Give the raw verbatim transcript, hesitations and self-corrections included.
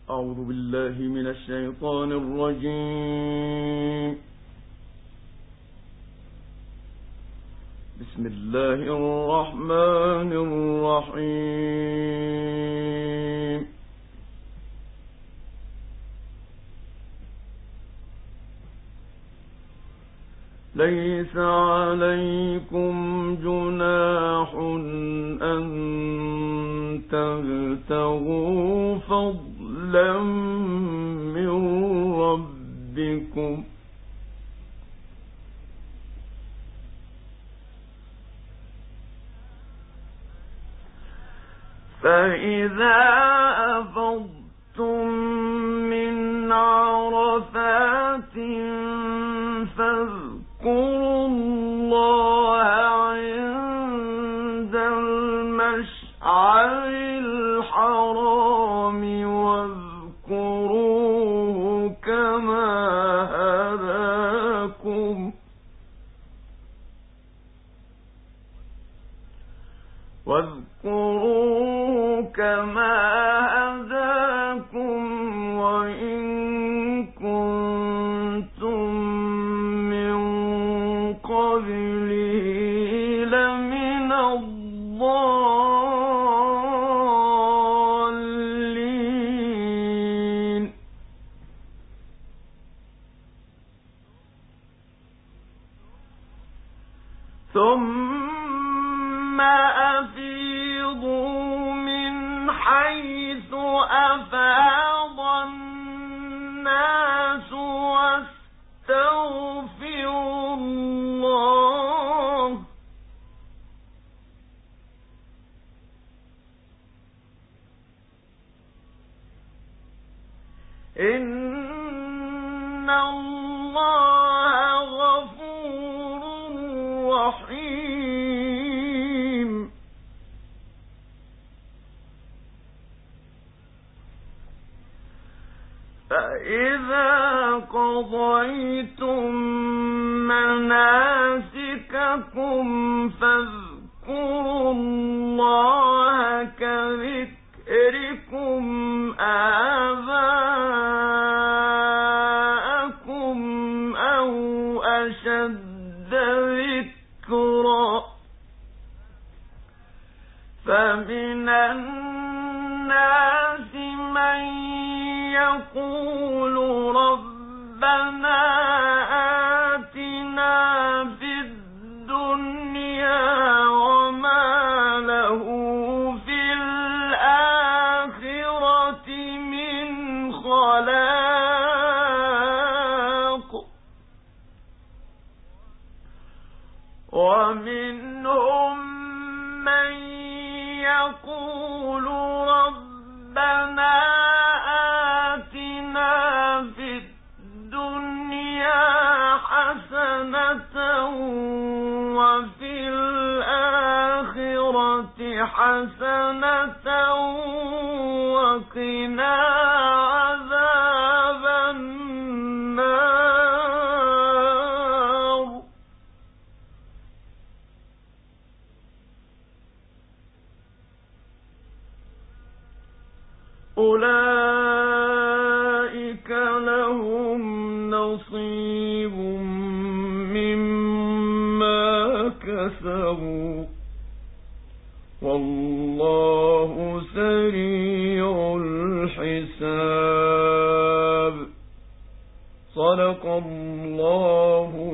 أعوذ بالله من الشيطان الرجيم. بسم الله الرحمن الرحيم. ليس عليكم جناح أن تبتغوا فضلا من ربكم فإذا أفضتم من عرفات فاذكروا الله عند المشعر الحرام واذكروه كما هداكم واذكروه كما هداكم وإن كنتم من قبله لمن الضالين. ثم أفيضوا من حيث أفاض الناس واستغفروا الله إن الله غفور رحيم. فإذا قضيتم مناسككم فاذكروا الله كذكركم آباءكم أو أشد ذكرا. فمن الناس من يقول ربنا آتنا في الدنيا وما له في الآخرة من خلاق ومنهم من يقول ربنا آتنا في الدنيا حسنة وفي الآخرة حسنة وقنا عذاب النار. أولئك لهم نصيب مما كسبوا والله سريع الحساب. صدق الله